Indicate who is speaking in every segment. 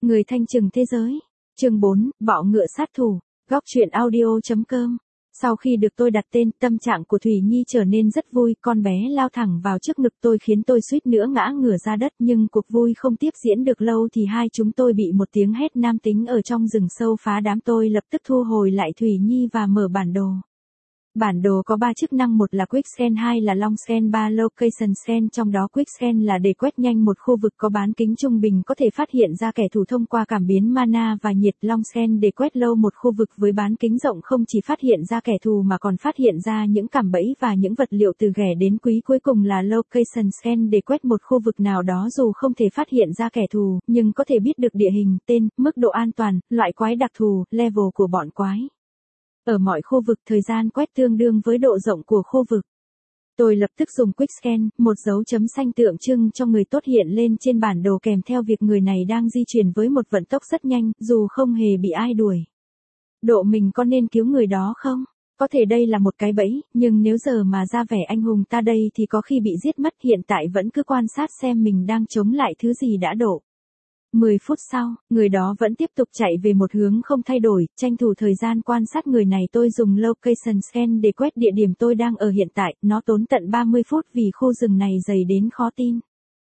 Speaker 1: Người thanh trừng thế giới. Chương 4, bọ ngựa sát thủ. Góc truyện audio.com. Sau khi được tôi đặt tên, tâm trạng của Thủy Nhi trở nên rất vui, con bé lao thẳng vào trước ngực tôi khiến tôi suýt nữa ngã ngửa ra đất, nhưng cuộc vui không tiếp diễn được lâu thì hai chúng tôi bị một tiếng hét nam tính ở trong rừng sâu phá đám. Tôi lập tức thu hồi lại Thủy Nhi và mở bản đồ. Bản đồ có 3 chức năng, một là Quick Scan, 2 là Long Scan, 3 Location Scan, trong đó Quick Scan là để quét nhanh một khu vực có bán kính trung bình có thể phát hiện ra kẻ thù thông qua cảm biến mana và nhiệt. Long Scan để quét lâu một khu vực với bán kính rộng không chỉ phát hiện ra kẻ thù mà còn phát hiện ra những cạm bẫy và những vật liệu từ ghẻ đến quý. Cuối cùng là Location Scan để quét một khu vực nào đó dù không thể phát hiện ra kẻ thù, nhưng có thể biết được địa hình, tên, mức độ an toàn, loại quái đặc thù, level của bọn quái. Ở mọi khu vực thời gian quét tương đương với độ rộng của khu vực. Tôi lập tức dùng Quick Scan, một dấu chấm xanh tượng trưng cho người tốt hiện lên trên bản đồ kèm theo việc người này đang di chuyển với một vận tốc rất nhanh, dù không hề bị ai đuổi. Độ mình có nên cứu người đó không? Có thể đây là một cái bẫy, nhưng nếu giờ mà ra vẻ anh hùng ta đây thì có khi bị giết mất. Hiện tại vẫn cứ quan sát xem mình đang chống lại thứ gì đã độ. 10 phút sau, người đó vẫn tiếp tục chạy về một hướng không thay đổi, tranh thủ thời gian quan sát người này. Tôi dùng Location Scan để quét địa điểm tôi đang ở hiện tại, nó tốn tận 30 phút vì khu rừng này dày đến khó tin.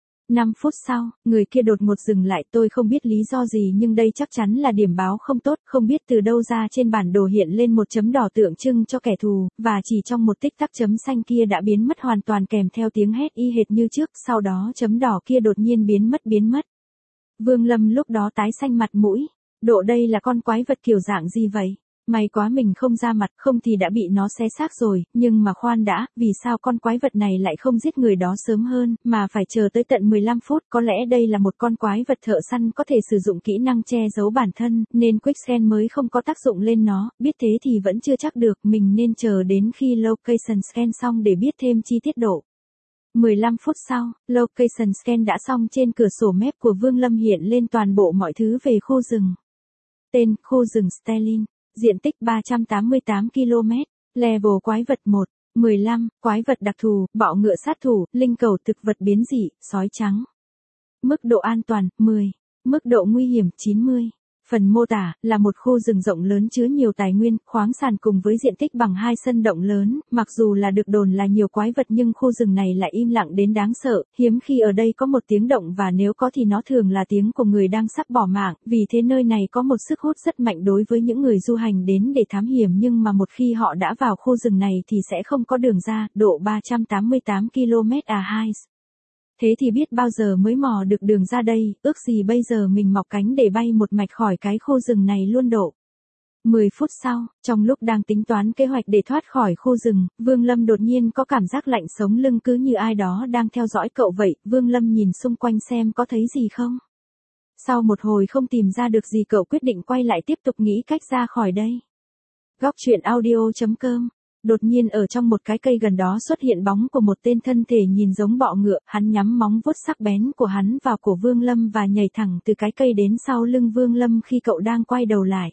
Speaker 1: 5 phút sau, người kia đột ngột dừng lại, tôi không biết lý do gì nhưng đây chắc chắn là điểm báo không tốt, không biết từ đâu ra trên bản đồ hiện lên một chấm đỏ tượng trưng cho kẻ thù, và chỉ trong một tích tắc chấm xanh kia đã biến mất hoàn toàn kèm theo tiếng hét y hệt như trước, sau đó chấm đỏ kia đột nhiên biến mất. Vương Lâm lúc đó tái xanh mặt mũi. Độ đây là con quái vật kiểu dạng gì vậy? May quá mình không ra mặt, không thì đã bị nó xé xác rồi. Nhưng mà khoan đã, vì sao con quái vật này lại không giết người đó sớm hơn, mà phải chờ tới tận 15 phút? Có lẽ đây là một con quái vật thợ săn có thể sử dụng kỹ năng che giấu bản thân, nên Quick Scan mới không có tác dụng lên nó. Biết thế thì vẫn chưa chắc được, mình nên chờ đến khi Location Scan xong để biết thêm chi tiết độ. 15 phút sau, Location Scan đã xong, trên cửa sổ map của Vương Lâm hiện lên toàn bộ mọi thứ về khu rừng. Tên, khu rừng Sterling, diện tích 388 km, level quái vật 1, 15, quái vật đặc thù, bọ ngựa sát thủ, linh cầu thực vật biến dị, sói trắng. Mức độ an toàn, 10, mức độ nguy hiểm, 90. Phần mô tả là một khu rừng rộng lớn chứa nhiều tài nguyên, khoáng sản cùng với diện tích bằng 2 sân động lớn. Mặc dù là được đồn là nhiều quái vật nhưng khu rừng này lại im lặng đến đáng sợ, hiếm khi ở đây có một tiếng động và nếu có thì nó thường là tiếng của người đang sắp bỏ mạng. Vì thế nơi này có một sức hút rất mạnh đối với những người du hành đến để thám hiểm, nhưng mà một khi họ đã vào khu rừng này thì sẽ không có đường ra. Độ 388 km à. Thế thì biết bao giờ mới mò được đường ra đây, ước gì bây giờ mình mọc cánh để bay một mạch khỏi cái khu rừng này luôn độ. 10 phút sau, trong lúc đang tính toán kế hoạch để thoát khỏi khu rừng, Vương Lâm đột nhiên có cảm giác lạnh sống lưng, cứ như ai đó đang theo dõi cậu vậy. Vương Lâm nhìn xung quanh xem có thấy gì không. Sau một hồi không tìm ra được gì, cậu quyết định quay lại tiếp tục nghĩ cách ra khỏi đây. Góc truyện audio.com. Đột nhiên ở trong một cái cây gần đó xuất hiện bóng của một tên thân thể nhìn giống bọ ngựa, hắn nhắm móng vuốt sắc bén của hắn vào cổ Vương Lâm và nhảy thẳng từ cái cây đến sau lưng Vương Lâm khi cậu đang quay đầu lại.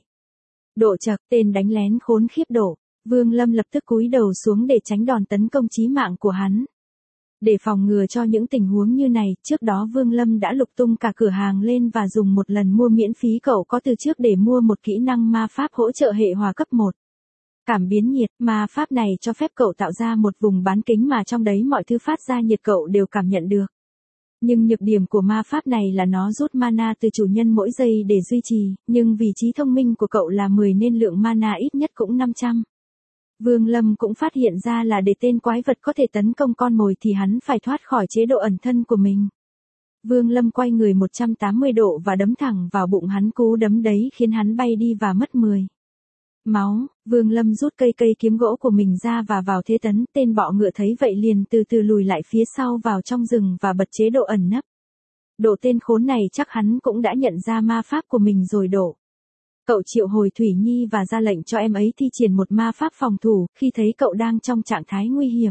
Speaker 1: Độ chậc, tên đánh lén khốn khiếp đổ. Vương Lâm lập tức cúi đầu xuống để tránh đòn tấn công chí mạng của hắn. Để phòng ngừa cho những tình huống như này, trước đó Vương Lâm đã lục tung cả cửa hàng lên và dùng một lần mua miễn phí cậu có từ trước để mua một kỹ năng ma pháp hỗ trợ hệ hỏa cấp 1. Cảm biến nhiệt, ma pháp này cho phép cậu tạo ra một vùng bán kính mà trong đấy mọi thứ phát ra nhiệt cậu đều cảm nhận được. Nhưng nhược điểm của ma pháp này là nó rút mana từ chủ nhân mỗi giây để duy trì, nhưng vì trí thông minh của cậu là 10 nên lượng mana ít nhất cũng 500. Vương Lâm cũng phát hiện ra là để tên quái vật có thể tấn công con mồi thì hắn phải thoát khỏi chế độ ẩn thân của mình. Vương Lâm quay người 180 độ và đấm thẳng vào bụng hắn, cú đấm đấy khiến hắn bay đi và mất 10 máu. Vương Lâm rút cây kiếm gỗ của mình ra và vào thế tấn. Tên bọ ngựa thấy vậy liền từ từ lùi lại phía sau vào trong rừng và bật chế độ ẩn nấp. Độ tên khốn này chắc hắn cũng đã nhận ra ma pháp của mình rồi độ. Cậu triệu hồi Thủy Nhi và ra lệnh cho em ấy thi triển một ma pháp phòng thủ khi thấy cậu đang trong trạng thái nguy hiểm.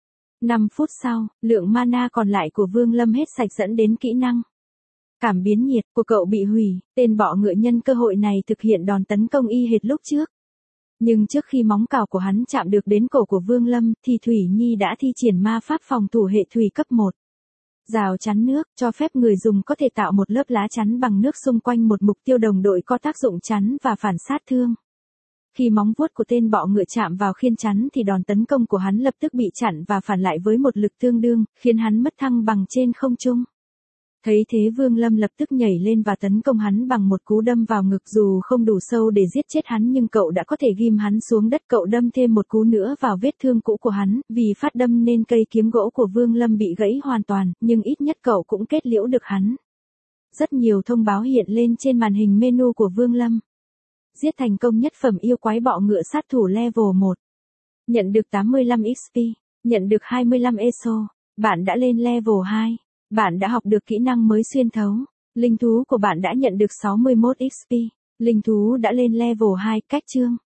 Speaker 1: 5 phút sau, lượng mana còn lại của Vương Lâm hết sạch dẫn đến kỹ năng cảm biến nhiệt của cậu bị hủy. Tên bọ ngựa nhân cơ hội này thực hiện đòn tấn công y hệt lúc trước. Nhưng trước khi móng cào của hắn chạm được đến cổ của Vương Lâm thì Thủy Nhi đã thi triển ma pháp phòng thủ hệ thủy cấp 1. Rào chắn nước, cho phép người dùng có thể tạo một lớp lá chắn bằng nước xung quanh một mục tiêu đồng đội có tác dụng chắn và phản sát thương. Khi móng vuốt của tên bọ ngựa chạm vào khiên chắn thì đòn tấn công của hắn lập tức bị chặn và phản lại với một lực tương đương, khiến hắn mất thăng bằng trên không trung. Thấy thế Vương Lâm lập tức nhảy lên và tấn công hắn bằng một cú đâm vào ngực, dù không đủ sâu để giết chết hắn nhưng cậu đã có thể ghim hắn xuống đất. Cậu đâm thêm một cú nữa vào vết thương cũ của hắn, vì phát đâm nên cây kiếm gỗ của Vương Lâm bị gãy hoàn toàn, nhưng ít nhất cậu cũng kết liễu được hắn. Rất nhiều thông báo hiện lên trên màn hình menu của Vương Lâm. Giết thành công nhất phẩm yêu quái bọ ngựa sát thủ level 1. Nhận được 85 XP, nhận được 25 ESO, bạn đã lên level 2. Bạn đã học được kỹ năng mới xuyên thấu. Linh thú của bạn đã nhận được 61 XP. Linh thú đã lên level 2, cách chương.